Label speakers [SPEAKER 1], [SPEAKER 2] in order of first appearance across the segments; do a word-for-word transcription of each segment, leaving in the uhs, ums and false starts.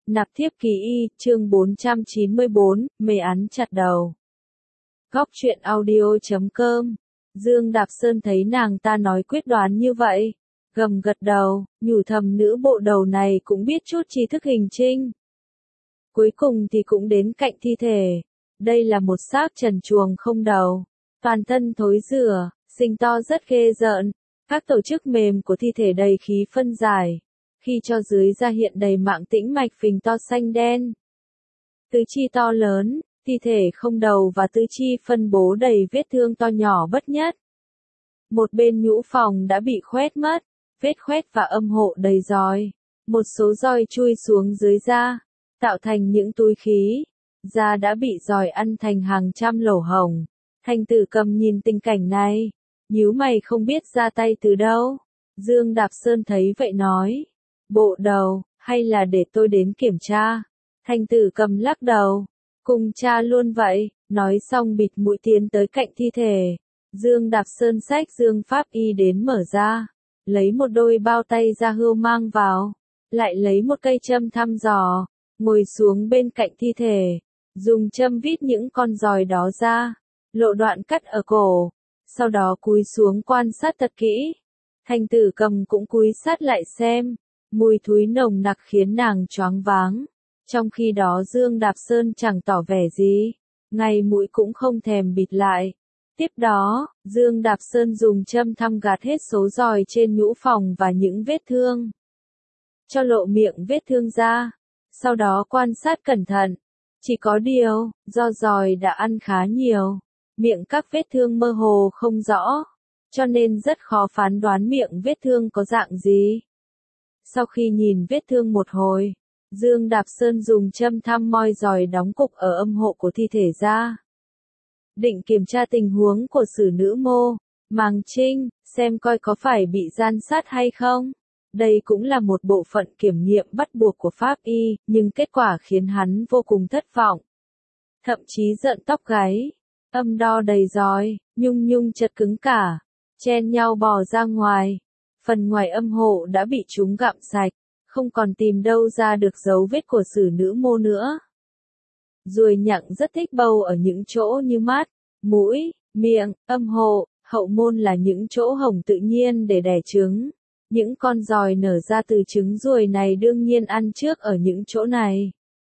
[SPEAKER 1] Nạp thiếp ký y, chương bốn trăm chín mươi bốn, mê án chặt đầu. Góc truyện audio chấm com. Dương Đạp Sơn thấy nàng ta nói quyết đoán như vậy, gầm gật đầu, nhủ thầm nữ bộ đầu này cũng biết chút tri thức hình trinh. Cuối cùng thì cũng đến cạnh thi thể. Đây là một xác trần truồng không đầu, toàn thân thối rữa, sinh to rất ghê rợn. Các tổ chức mềm của thi thể đầy khí phân giải, khi cho dưới da hiện đầy mạng tĩnh mạch phình to xanh đen. Tứ chi to lớn, thi thể không đầu và tứ chi phân bố đầy vết thương to nhỏ bất nhất. Một bên nhũ phòng đã bị khoét mất, vết khoét và âm hộ đầy roi. Một số roi chui xuống dưới da, tạo thành những túi khí. Da đã bị roi ăn thành hàng trăm lỗ hổng. Thành Tử Cầm nhìn tình cảnh này, nhíu mày không biết ra tay từ đâu. Dương Đạp Sơn thấy vậy nói, bộ đầu, hay là để tôi đến kiểm tra. Thành Tử Cầm lắc đầu, cùng cha luôn vậy, nói xong bịt mũi tiến tới cạnh thi thể. Dương Đạp Sơn xách dương pháp y đến mở ra, lấy một đôi bao tay da hươu mang vào, lại lấy một cây châm thăm dò, ngồi xuống bên cạnh thi thể, dùng châm vít những con giòi đó ra, lộ đoạn cắt ở cổ, sau đó cúi xuống quan sát thật kỹ. Thành Tử Cầm cũng cúi sát lại xem, mùi thúi nồng nặc khiến nàng choáng váng. Trong khi đó Dương Đạp Sơn chẳng tỏ vẻ gì, ngay mũi cũng không thèm bịt lại. Tiếp đó, Dương Đạp Sơn dùng châm thăm gạt hết số giòi trên nhũ phòng và những vết thương, cho lộ miệng vết thương ra. Sau đó quan sát cẩn thận. Chỉ có điều, do giòi đã ăn khá nhiều, miệng các vết thương mơ hồ không rõ, cho nên rất khó phán đoán miệng vết thương có dạng gì. Sau khi nhìn vết thương một hồi, Dương Đạp Sơn dùng châm thăm moi giòi đóng cục ở âm hộ của thi thể ra. Định kiểm tra tình huống của xử nữ mô, Màng Trinh, xem coi có phải bị gian sát hay không. Đây cũng là một bộ phận kiểm nghiệm bắt buộc của pháp y, nhưng kết quả khiến hắn vô cùng thất vọng. Thậm chí giận tóc gáy, âm đo đầy giòi, nhung nhung chật cứng cả, chen nhau bò ra ngoài. Phần ngoài âm hộ đã bị chúng gặm sạch, không còn tìm đâu ra được dấu vết của xử nữ mô nữa. Ruồi nhặng rất thích bầu ở những chỗ như mắt, mũi, miệng, âm hộ, hậu môn là những chỗ hổng tự nhiên để đẻ trứng. Những con giòi nở ra từ trứng ruồi này đương nhiên ăn trước ở những chỗ này.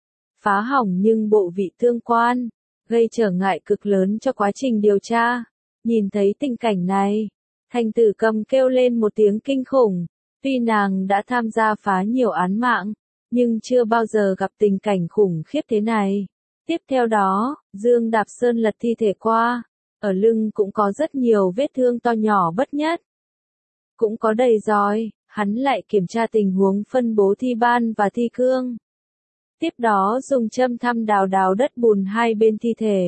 [SPEAKER 1] Phá hỏng nhưng bộ vị tương quan, gây trở ngại cực lớn cho quá trình điều tra. Nhìn thấy tình cảnh này, Thành Tử Cầm kêu lên một tiếng kinh khủng. Tuy nàng đã tham gia phá nhiều án mạng, nhưng chưa bao giờ gặp tình cảnh khủng khiếp thế này. Tiếp theo đó, Dương Đạp Sơn lật thi thể qua, ở lưng cũng có rất nhiều vết thương to nhỏ bất nhất. Cũng có đầy giòi, hắn lại kiểm tra tình huống phân bố thi ban và thi cương. Tiếp đó dùng châm thăm đào đào đất bùn hai bên thi thể.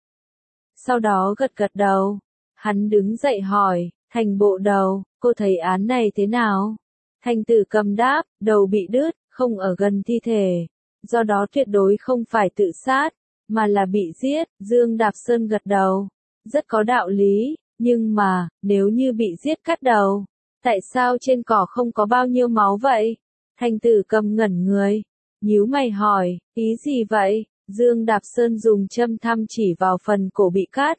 [SPEAKER 1] Sau đó gật gật đầu, hắn đứng dậy hỏi, Thành bộ đầu, cô thấy án này thế nào? Thành Tử Cầm đáp, đầu bị đứt, không ở gần thi thể, do đó tuyệt đối không phải tự sát, mà là bị giết. Dương Đạp Sơn gật đầu, rất có đạo lý, nhưng mà, nếu như bị giết cắt đầu, tại sao trên cỏ không có bao nhiêu máu vậy? Thành Tử Cầm ngẩn người, nhíu mày hỏi, ý gì vậy? Dương Đạp Sơn dùng châm thăm chỉ vào phần cổ bị cắt.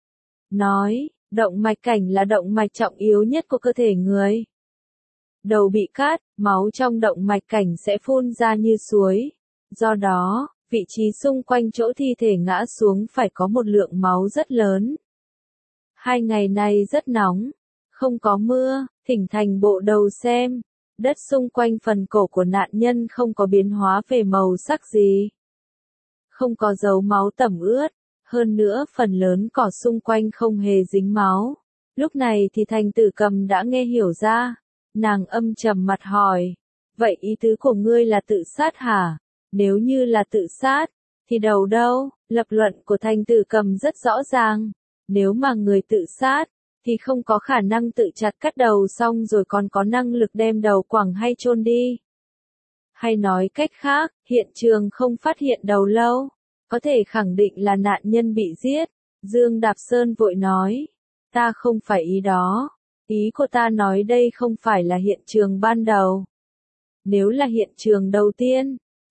[SPEAKER 1] Nói, động mạch cảnh là động mạch trọng yếu nhất của cơ thể người. Đầu bị cắt, máu trong động mạch cảnh sẽ phun ra như suối. Do đó, vị trí xung quanh chỗ thi thể ngã xuống phải có một lượng máu rất lớn. Hai ngày nay rất nóng, không có mưa, thỉnh Thành bộ đầu xem. Đất xung quanh phần cổ của nạn nhân không có biến hóa về màu sắc gì. Không có dấu máu tẩm ướt, hơn nữa phần lớn cỏ xung quanh không hề dính máu. Lúc này thì Thành Tử Cầm đã nghe hiểu ra. Nàng âm trầm mặt hỏi, vậy ý tứ của ngươi là tự sát hả? Nếu như là tự sát, thì đầu đâu? Lập luận của Thành Tử Cầm rất rõ ràng. Nếu mà người tự sát, thì không có khả năng tự chặt cắt đầu xong rồi còn có năng lực đem đầu quẳng hay chôn đi. Hay nói cách khác, hiện trường không phát hiện đầu lâu, có thể khẳng định là nạn nhân bị giết. Dương Đạp Sơn vội nói, ta không phải ý đó. Ý của ta nói đây không phải là hiện trường ban đầu. Nếu là hiện trường đầu tiên,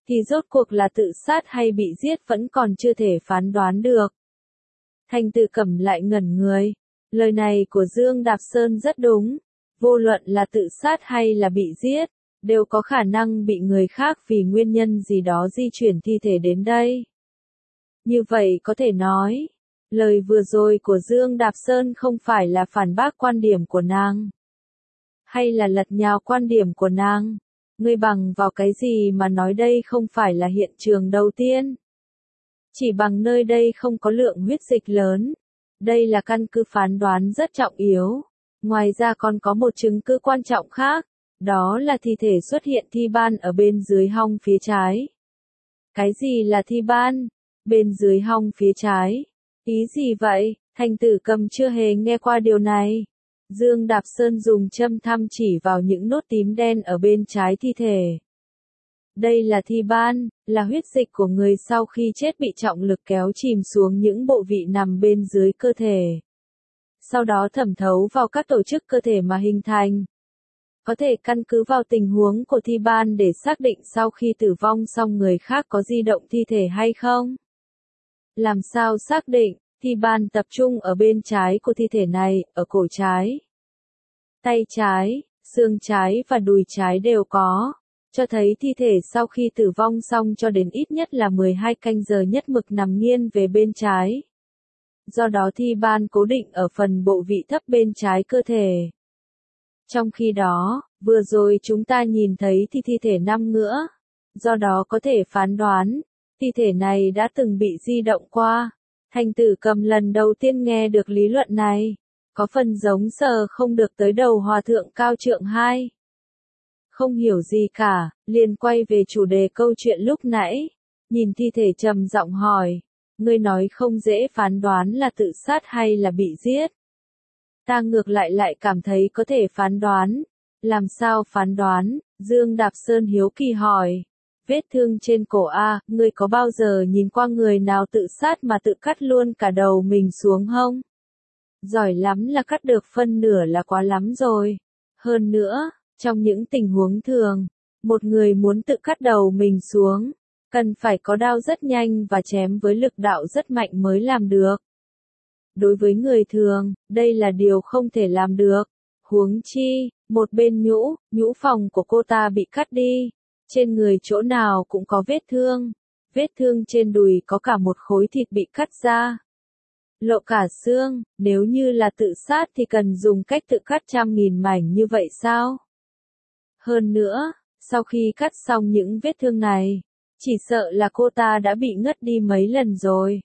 [SPEAKER 1] thì rốt cuộc là tự sát hay bị giết vẫn còn chưa thể phán đoán được. Thành Tử Cầm lại ngẩn người. Lời này của Dương Đạp Sơn rất đúng. Vô luận là tự sát hay là bị giết, đều có khả năng bị người khác vì nguyên nhân gì đó di chuyển thi thể đến đây. Như vậy có thể nói, lời vừa rồi của Dương Đạp Sơn không phải là phản bác quan điểm của nàng, hay là lật nhào quan điểm của nàng. Ngươi bằng vào cái gì mà nói đây không phải là hiện trường đầu tiên? Chỉ bằng nơi đây không có lượng huyết dịch lớn. Đây là căn cứ phán đoán rất trọng yếu. Ngoài ra còn có một chứng cứ quan trọng khác, đó là thi thể xuất hiện thi ban ở bên dưới hông phía trái. Cái gì là thi ban? Bên dưới hông phía trái? Ý gì vậy? Thành Tử Cầm chưa hề nghe qua điều này. Dương Đạp Sơn dùng châm thăm chỉ vào những nốt tím đen ở bên trái thi thể. Đây là thi ban, là huyết dịch của người sau khi chết bị trọng lực kéo chìm xuống những bộ vị nằm bên dưới cơ thể. Sau đó thẩm thấu vào các tổ chức cơ thể mà hình thành. Có thể căn cứ vào tình huống của thi ban để xác định sau khi tử vong xong người khác có di động thi thể hay không? Làm sao xác định? Thi ban tập trung ở bên trái của thi thể này, ở cổ trái, tay trái, xương trái và đùi trái đều có, cho thấy thi thể sau khi tử vong xong cho đến ít nhất là mười hai canh giờ nhất mực nằm nghiêng về bên trái. Do đó thi ban cố định ở phần bộ vị thấp bên trái cơ thể. Trong khi đó, vừa rồi chúng ta nhìn thấy thì thi thể năm ngữa, do đó có thể phán đoán, thi thể này đã từng bị di động qua. Thành Tử Cầm lần đầu tiên nghe được lý luận này, có phần giống sờ không được tới đầu hòa thượng cao trượng hai. Không hiểu gì cả, liền quay về chủ đề câu chuyện lúc nãy, nhìn thi thể trầm giọng hỏi, ngươi nói không dễ phán đoán là tự sát hay là bị giết. Ta ngược lại lại cảm thấy có thể phán đoán. Làm sao phán đoán? Dương Đạp Sơn hiếu kỳ hỏi. Vết thương trên cổ A, ngươi có bao giờ nhìn qua người nào tự sát mà tự cắt luôn cả đầu mình xuống không? Giỏi lắm là cắt được phân nửa là quá lắm rồi. Hơn nữa, trong những tình huống thường, một người muốn tự cắt đầu mình xuống, cần phải có đao rất nhanh và chém với lực đạo rất mạnh mới làm được. Đối với người thường, đây là điều không thể làm được. Huống chi, một bên nhũ, nhũ phòng của cô ta bị cắt đi. Trên người chỗ nào cũng có vết thương. Vết thương trên đùi có cả một khối thịt bị cắt ra. Lộ cả xương, nếu như là tự sát thì cần dùng cách tự cắt trăm nghìn mảnh như vậy sao? Hơn nữa, sau khi cắt xong những vết thương này, chỉ sợ là cô ta đã bị ngất đi mấy lần rồi.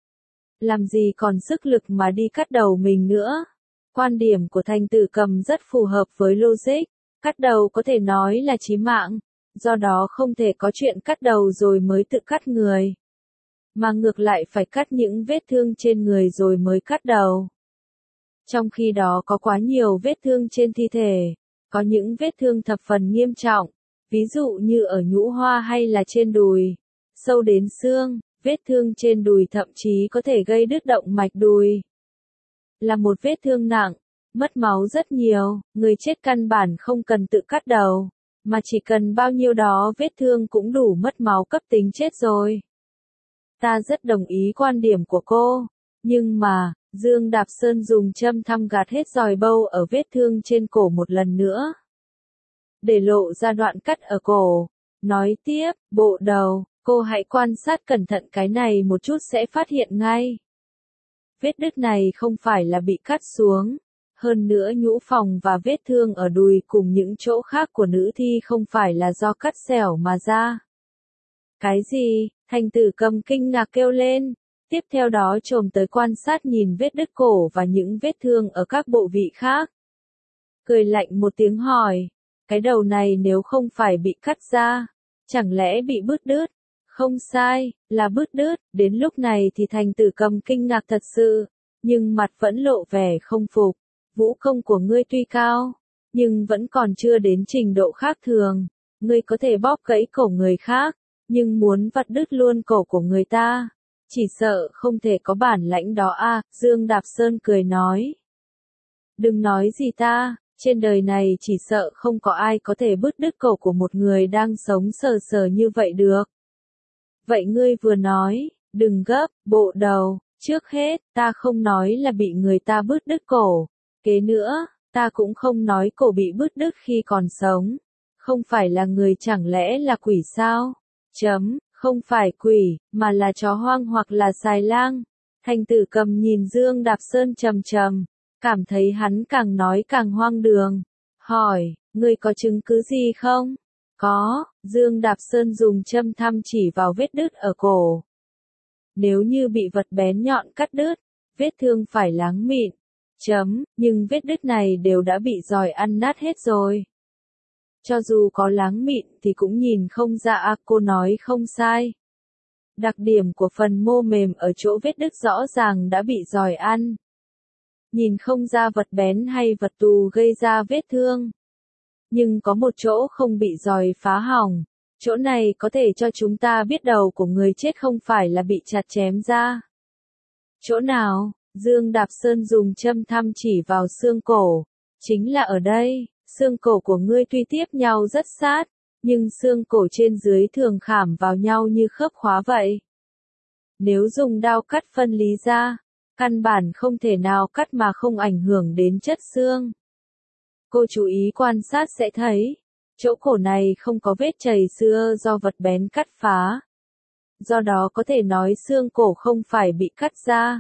[SPEAKER 1] Làm gì còn sức lực mà đi cắt đầu mình nữa. Quan điểm của Thành Tử Cầm rất phù hợp với logic. Cắt đầu có thể nói là chí mạng, do đó không thể có chuyện cắt đầu rồi mới tự cắt người. Mà ngược lại phải cắt những vết thương trên người rồi mới cắt đầu. Trong khi đó có quá nhiều vết thương trên thi thể, có những vết thương thập phần nghiêm trọng, ví dụ như ở nhũ hoa hay là trên đùi, sâu đến xương. Vết thương trên đùi thậm chí có thể gây đứt động mạch đùi. Là một vết thương nặng, mất máu rất nhiều, người chết căn bản không cần tự cắt đầu, mà chỉ cần bao nhiêu đó vết thương cũng đủ mất máu cấp tính chết rồi. Ta rất đồng ý quan điểm của cô, nhưng mà, Dương Đạp Sơn dùng châm thăm gạt hết giòi bâu ở vết thương trên cổ một lần nữa. Để lộ ra đoạn cắt ở cổ, nói tiếp, bộ đầu. Cô hãy quan sát cẩn thận cái này một chút sẽ phát hiện ngay. Vết đứt này không phải là bị cắt xuống. Hơn nữa nhũ phòng và vết thương ở đùi cùng những chỗ khác của nữ thi không phải là do cắt xẻo mà ra. Cái gì? Thành Tử Cầm kinh ngạc kêu lên. Tiếp theo đó chồm tới quan sát nhìn vết đứt cổ và những vết thương ở các bộ vị khác. Cười lạnh một tiếng hỏi. Cái đầu này nếu không phải bị cắt ra, chẳng lẽ bị bứt đứt? Không sai, là bứt đứt, đến lúc này thì Thành Tử Cầm kinh ngạc thật sự, nhưng mặt vẫn lộ vẻ không phục. Vũ công của ngươi tuy cao, nhưng vẫn còn chưa đến trình độ khác thường. Ngươi có thể bóp gãy cổ người khác, nhưng muốn vặt đứt luôn cổ của người ta, chỉ sợ không thể có bản lãnh đó a. À, Dương Đạp Sơn cười nói. Đừng nói gì ta, trên đời này chỉ sợ không có ai có thể bứt đứt cổ của một người đang sống sờ sờ như vậy được. Vậy ngươi vừa nói, đừng gấp, bộ đầu, trước hết, ta không nói là bị người ta bứt đứt cổ. Kế nữa, ta cũng không nói cổ bị bứt đứt khi còn sống. Không phải là người chẳng lẽ là quỷ sao? Chấm, không phải quỷ, mà là chó hoang hoặc là xài lang. Thành Tử Cầm nhìn Dương Đạp Sơn trầm trầm, cảm thấy hắn càng nói càng hoang đường. Hỏi, ngươi có chứng cứ gì không? Có, Dương Đạp Sơn dùng châm thăm chỉ vào vết đứt ở cổ. Nếu như bị vật bén nhọn cắt đứt, vết thương phải láng mịn. Chấm, nhưng vết đứt này đều đã bị giòi ăn nát hết rồi. Cho dù có láng mịn thì cũng nhìn không ra. À, cô nói không sai. Đặc điểm của phần mô mềm ở chỗ vết đứt rõ ràng đã bị giòi ăn. Nhìn không ra vật bén hay vật tù gây ra vết thương. Nhưng có một chỗ không bị giòi phá hỏng. Chỗ này có thể cho chúng ta biết đầu của người chết không phải là bị chặt chém ra. Chỗ nào? Dương Đạp Sơn dùng châm thăm chỉ vào xương cổ. Chính là ở đây, xương cổ của ngươi tuy tiếp nhau rất sát, nhưng xương cổ trên dưới thường khảm vào nhau như khớp khóa vậy. Nếu dùng dao cắt phân lý ra, căn bản không thể nào cắt mà không ảnh hưởng đến chất xương. Cô chú ý quan sát sẽ thấy, chỗ cổ này không có vết chảy xưa do vật bén cắt phá. Do đó có thể nói xương cổ không phải bị cắt ra,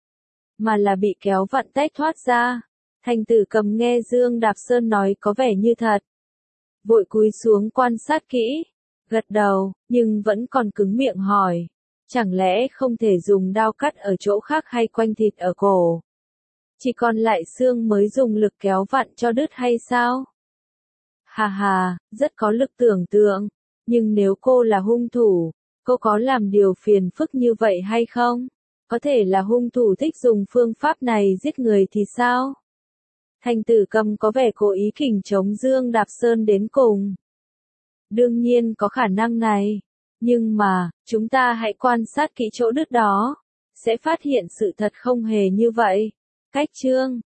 [SPEAKER 1] mà là bị kéo vặn tách thoát ra. Thành Tử Cầm nghe Dương Đạp Sơn nói có vẻ như thật. Vội cúi xuống quan sát kỹ, gật đầu, nhưng vẫn còn cứng miệng hỏi. Chẳng lẽ không thể dùng dao cắt ở chỗ khác hay quanh thịt ở cổ? Chỉ còn lại xương mới dùng lực kéo vặn cho đứt hay sao? Hà hà, rất có lực tưởng tượng. Nhưng nếu cô là hung thủ, cô có làm điều phiền phức như vậy hay không? Có thể là hung thủ thích dùng phương pháp này giết người thì sao? Thành Tử Cầm có vẻ cố ý kình chống Dương Đạp Sơn đến cùng. Đương nhiên có khả năng này. Nhưng mà, chúng ta hãy quan sát kỹ chỗ đứt đó. Sẽ phát hiện sự thật không hề như vậy. Cách chương